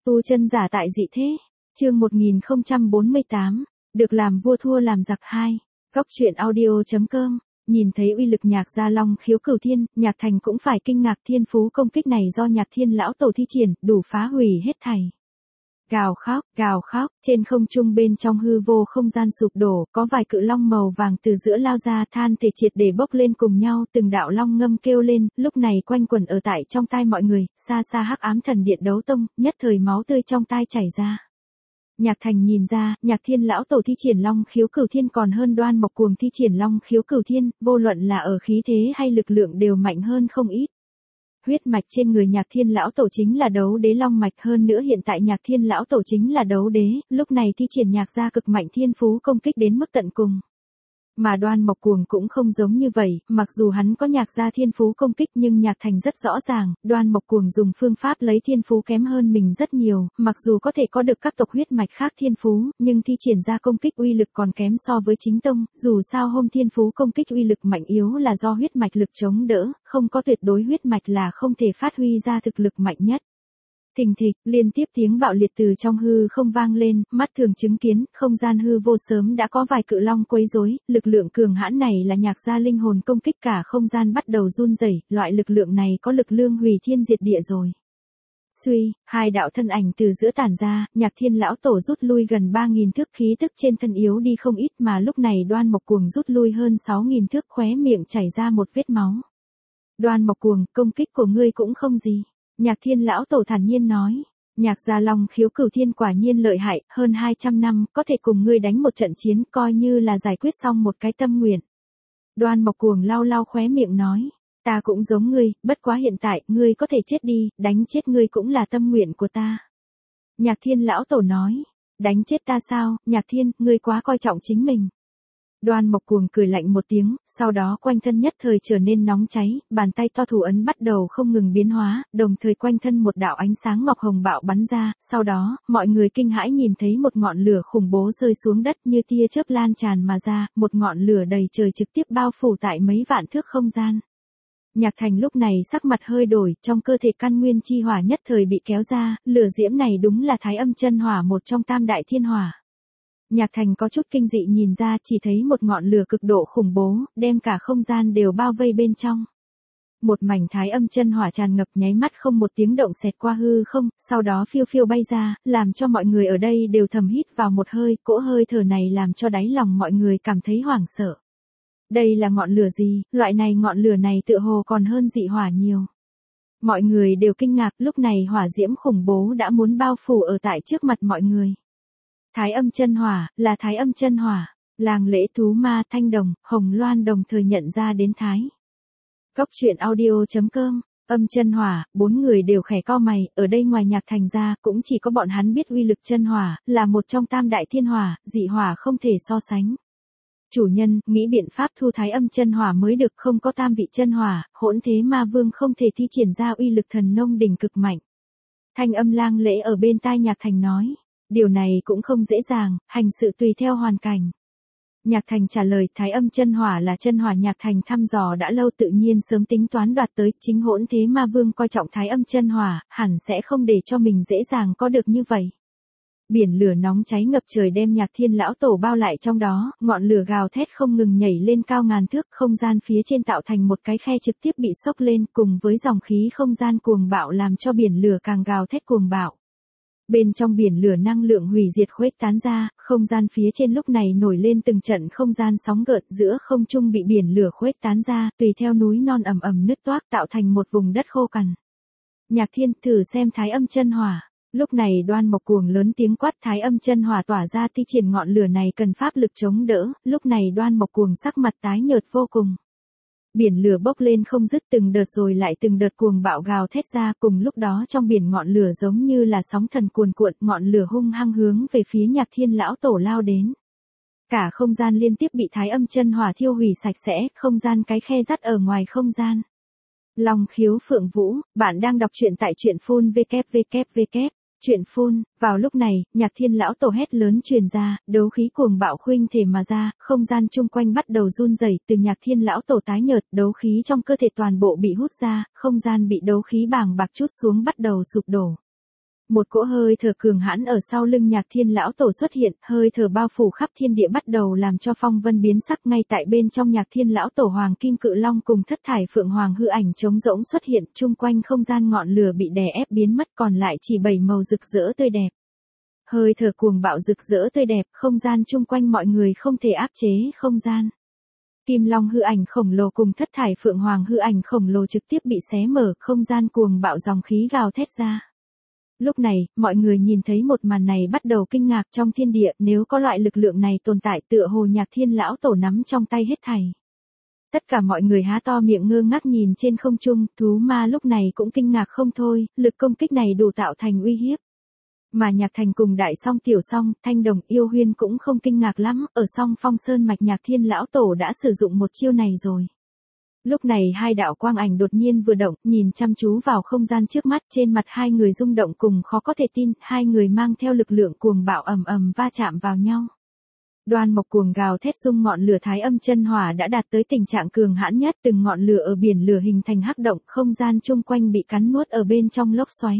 Tu chân giả tại dị thế. Chương 1048, được làm vua thua làm giặc 2. Góc truyện audio.com. Nhìn thấy uy lực nhạc gia long khiếu cửu thiên, Nhạc Thành cũng phải kinh ngạc, thiên phú công kích này do Nhạc Thiên lão tổ thi triển, đủ phá hủy hết thảy. Gào khóc, trên không trung bên trong hư vô không gian sụp đổ, có vài cự long màu vàng từ giữa lao ra, than thể triệt để bốc lên cùng nhau, từng đạo long ngâm kêu lên, lúc này quanh quẩn ở tại trong tai mọi người, xa xa hắc ám thần điện đấu tông, nhất thời máu tươi trong tai chảy ra. Nhạc Thành nhìn ra, Nhạc Thiên lão tổ thi triển long khiếu cửu thiên còn hơn Đoan Mộc Cuồng thi triển long khiếu cửu thiên, vô luận là ở khí thế hay lực lượng đều mạnh hơn không ít. Huyết mạch trên người Nhạc Thiên lão tổ chính là đấu đế long mạch, hơn nữa hiện tại Nhạc Thiên lão tổ chính là đấu đế, lúc này thi triển nhạc gia cực mạnh thiên phú công kích đến mức tận cùng. Mà Đoan Mộc Cuồng cũng không giống như vậy, mặc dù hắn có nhạc gia thiên phú công kích nhưng Nhạc Thành rất rõ ràng, Đoan Mộc Cuồng dùng phương pháp lấy thiên phú kém hơn mình rất nhiều, mặc dù có thể có được các tộc huyết mạch khác thiên phú, nhưng thi triển ra công kích uy lực còn kém so với chính tông, dù sao hôm thiên phú công kích uy lực mạnh yếu là do huyết mạch lực chống đỡ, không có tuyệt đối huyết mạch là không thể phát huy ra thực lực mạnh nhất. Thình thịch, liên tiếp tiếng bạo liệt từ trong hư không vang lên, mắt thường chứng kiến, không gian hư vô sớm đã có vài cự long quấy rối, lực lượng cường hãn này là nhạc gia linh hồn công kích cả không gian bắt đầu run rẩy, loại lực lượng này có lực lương hủy thiên diệt địa rồi. Suy, hai đạo thân ảnh từ giữa tản ra, Nhạc Thiên lão tổ rút lui gần 3.000 thước, khí tức trên thân yếu đi không ít, mà lúc này Đoan Mộc Cuồng rút lui hơn 6.000 thước, khóe miệng chảy ra một vết máu. Đoan Mộc Cuồng, công kích của ngươi cũng không gì. Nhạc Thiên lão tổ thản nhiên nói, nhạc gia long khiếu cửu thiên quả nhiên lợi hại, hơn 200 năm, có thể cùng ngươi đánh một trận chiến, coi như là giải quyết xong một cái tâm nguyện. Đoan Mộc Cuồng lau lau khóe miệng nói, ta cũng giống ngươi, bất quá hiện tại, ngươi có thể chết đi, đánh chết ngươi cũng là tâm nguyện của ta. Nhạc Thiên lão tổ nói, đánh chết ta sao, Nhạc Thiên, ngươi quá coi trọng chính mình. Đoan Mộc Cuồng cười lạnh một tiếng, sau đó quanh thân nhất thời trở nên nóng cháy, bàn tay to thủ ấn bắt đầu không ngừng biến hóa, đồng thời quanh thân một đạo ánh sáng ngọc hồng bạo bắn ra, sau đó, mọi người kinh hãi nhìn thấy một ngọn lửa khủng bố rơi xuống đất như tia chớp lan tràn mà ra, một ngọn lửa đầy trời trực tiếp bao phủ tại mấy vạn thước không gian. Nhạc Thành lúc này sắc mặt hơi đổi, trong cơ thể căn nguyên chi hỏa nhất thời bị kéo ra, lửa diễm này đúng là Thái Âm chân hỏa, một trong tam đại thiên hỏa. Nhạc Thành có chút kinh dị nhìn ra, chỉ thấy một ngọn lửa cực độ khủng bố, đem cả không gian đều bao vây bên trong. Một mảnh Thái Âm chân hỏa tràn ngập, nháy mắt không một tiếng động xẹt qua hư không, sau đó phiêu phiêu bay ra, làm cho mọi người ở đây đều thầm hít vào một hơi, cỗ hơi thở này làm cho đáy lòng mọi người cảm thấy hoảng sợ. Đây là ngọn lửa gì, loại này ngọn lửa này tựa hồ còn hơn dị hỏa nhiều. Mọi người đều kinh ngạc, lúc này hỏa diễm khủng bố đã muốn bao phủ ở tại trước mặt mọi người. Thái Âm chân hỏa, là Thái Âm chân hỏa. Làng Lễ Thú Ma, Thanh Đồng, Hồng Loan đồng thời nhận ra đến Thái. Góc truyện audio.com. Âm chân hỏa, bốn người đều khẽ cau mày, ở đây ngoài Nhạc Thành ra, cũng chỉ có bọn hắn biết uy lực chân hỏa, là một trong tam đại thiên hỏa, dị hỏa không thể so sánh. Chủ nhân, nghĩ biện pháp thu Thái Âm chân hỏa mới được, không có tam vị chân hỏa, Hỗn Thế Ma Vương không thể thi triển ra uy lực thần nông đỉnh cực mạnh. Thanh âm Lang Lễ ở bên tai Nhạc Thành nói. Điều này cũng không dễ dàng, hành sự tùy theo hoàn cảnh. Nhạc Thành trả lời, Thái Âm chân hỏa là chân hỏa Nhạc Thành thăm dò đã lâu, tự nhiên sớm tính toán đoạt tới, chính Hỗn Thế Ma Vương coi trọng Thái Âm chân hỏa, hẳn sẽ không để cho mình dễ dàng có được như vậy. Biển lửa nóng cháy ngập trời đem Nhạc Thiên lão tổ bao lại trong đó, ngọn lửa gào thét không ngừng nhảy lên cao ngàn thước, không gian phía trên tạo thành một cái khe trực tiếp bị sốc lên, cùng với dòng khí không gian cuồng bạo làm cho biển lửa càng gào thét cuồng bạo. Bên trong biển lửa năng lượng hủy diệt khuếch tán ra, không gian phía trên lúc này nổi lên từng trận không gian sóng gợn, giữa không trung bị biển lửa khuếch tán ra, tùy theo núi non ầm ầm nứt toác tạo thành một vùng đất khô cằn. Nhạc Thiên, thử xem Thái Âm chân hỏa. Lúc này Đoan Mộc Cuồng lớn tiếng quát, Thái Âm chân hỏa tỏa ra thi triển ngọn lửa này cần pháp lực chống đỡ, lúc này Đoan Mộc Cuồng sắc mặt tái nhợt vô cùng. Biển lửa bốc lên không dứt, từng đợt rồi lại từng đợt cuồng bạo gào thét ra, cùng lúc đó trong biển ngọn lửa giống như là sóng thần cuồn cuộn, ngọn lửa hung hăng hướng về phía Nhạc Thiên lão tổ lao đến. Cả không gian liên tiếp bị Thái Âm chân hỏa thiêu hủy sạch sẽ, không gian cái khe dắt ở ngoài không gian. Long khiếu Phượng Vũ, bạn đang đọc truyện tại truyện phun www. Truyện phun, vào lúc này, Nhạc Thiên lão tổ hét lớn truyền ra, đấu khí cuồng bạo khuynh thể mà ra, không gian chung quanh bắt đầu run rẩy, từ Nhạc Thiên lão tổ tái nhợt, đấu khí trong cơ thể toàn bộ bị hút ra, không gian bị đấu khí bàng bạc trút xuống bắt đầu sụp đổ. Một cỗ hơi thở cường hãn ở sau lưng Nhạc Thiên lão tổ xuất hiện, hơi thở bao phủ khắp thiên địa bắt đầu làm cho phong vân biến sắc. Ngay tại bên trong Nhạc Thiên lão tổ Hoàng Kim Cự Long cùng Thất Thải Phượng Hoàng hư ảnh trống rỗng xuất hiện, chung quanh không gian ngọn lửa bị đè ép biến mất, còn lại chỉ 7 màu rực rỡ tươi đẹp. Hơi thở cuồng bạo rực rỡ tươi đẹp, không gian chung quanh mọi người không thể áp chế không gian. Kim Long hư ảnh khổng lồ cùng Thất Thải Phượng Hoàng hư ảnh khổng lồ trực tiếp bị xé mở, không gian cuồng bạo dòng khí gào thét ra. Lúc này, mọi người nhìn thấy một màn này bắt đầu kinh ngạc. Trong thiên địa, nếu có loại lực lượng này tồn tại, tựa hồ Nhạc Thiên lão tổ nắm trong tay hết thảy. Tất cả mọi người há to miệng ngơ ngác nhìn trên không trung, thú ma lúc này cũng kinh ngạc không thôi, lực công kích này đủ tạo thành uy hiếp. Mà Nhạc Thành cùng Đại Song Tiểu Song, Thanh Đồng, Yêu Huyên cũng không kinh ngạc lắm, ở Song Phong Sơn mạch Nhạc Thiên lão tổ đã sử dụng một chiêu này rồi. Lúc này hai đạo quang ảnh đột nhiên vừa động, nhìn chăm chú vào không gian trước mắt, trên mặt hai người rung động cùng khó có thể tin, hai người mang theo lực lượng cuồng bạo ầm ầm va chạm vào nhau. Đoan Mộc cuồng gào thét dung ngọn lửa Thái Âm chân hỏa đã đạt tới tình trạng cường hãn nhất, từng ngọn lửa ở biển lửa hình thành hắc động, không gian chung quanh bị cắn nuốt ở bên trong lốc xoáy.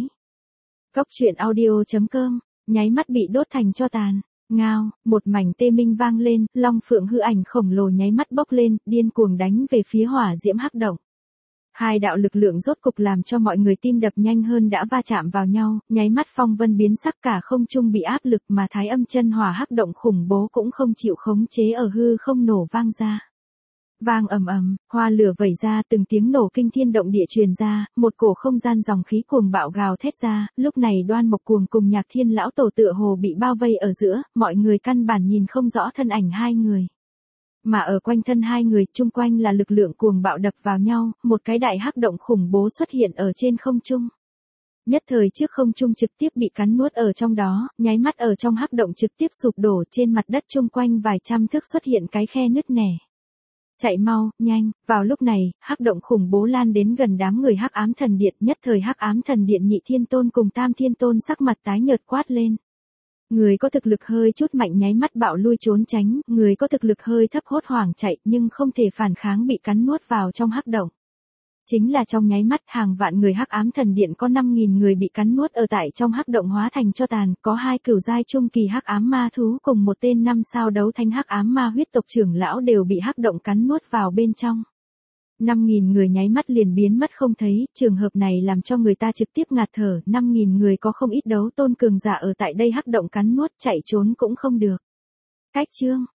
Cốc truyện audio.com, nháy mắt bị đốt thành tro tàn. Ngao, một mảnh tê minh vang lên, Long Phượng hư ảnh khổng lồ nháy mắt bốc lên, điên cuồng đánh về phía hỏa diễm hắc động. Hai đạo lực lượng rốt cục làm cho mọi người tim đập nhanh hơn đã va chạm vào nhau, nháy mắt phong vân biến sắc, cả không trung bị áp lực mà Thái Âm chân hỏa hắc động khủng bố cũng không chịu khống chế ở hư không nổ vang ra. Vang ầm ầm, hoa lửa vẩy ra, từng tiếng nổ kinh thiên động địa truyền ra, một cổ không gian dòng khí cuồng bạo gào thét ra. Lúc này Đoan Mộc cuồng cùng Nhạc Thiên lão tổ tựa hồ bị bao vây ở giữa, mọi người căn bản nhìn không rõ thân ảnh hai người. Mà ở quanh thân hai người, chung quanh là lực lượng cuồng bạo đập vào nhau, một cái đại hắc động khủng bố xuất hiện ở trên không trung. Nhất thời trước không trung trực tiếp bị cắn nuốt ở trong đó, nháy mắt ở trong hắc động trực tiếp sụp đổ, trên mặt đất chung quanh vài trăm thước xuất hiện cái khe nứt nẻ. Chạy mau, nhanh, vào lúc này, hắc động khủng bố lan đến gần đám người Hắc Ám Thần Điện, nhất thời Hắc Ám Thần Điện Nhị Thiên Tôn cùng Tam Thiên Tôn sắc mặt tái nhợt quát lên. Người có thực lực hơi chút mạnh nháy mắt bạo lui trốn tránh, người có thực lực hơi thấp hốt hoảng chạy nhưng không thể phản kháng bị cắn nuốt vào trong hắc động. Chính là trong nháy mắt hàng vạn người Hắc Ám Thần Điện có 5.000 người bị cắn nuốt ở tại trong hắc động hóa thành tro tàn, có 2 cửu giai trung kỳ Hắc Ám Ma thú cùng một tên 5 sao đấu thánh Hắc Ám Ma huyết tộc trưởng lão đều bị hắc động cắn nuốt vào bên trong. 5.000 người nháy mắt liền biến mất không thấy, trường hợp này làm cho người ta trực tiếp ngạt thở, 5.000 người có không ít đấu tôn cường giả ở tại đây hắc động cắn nuốt, chạy trốn cũng không được. Cách chương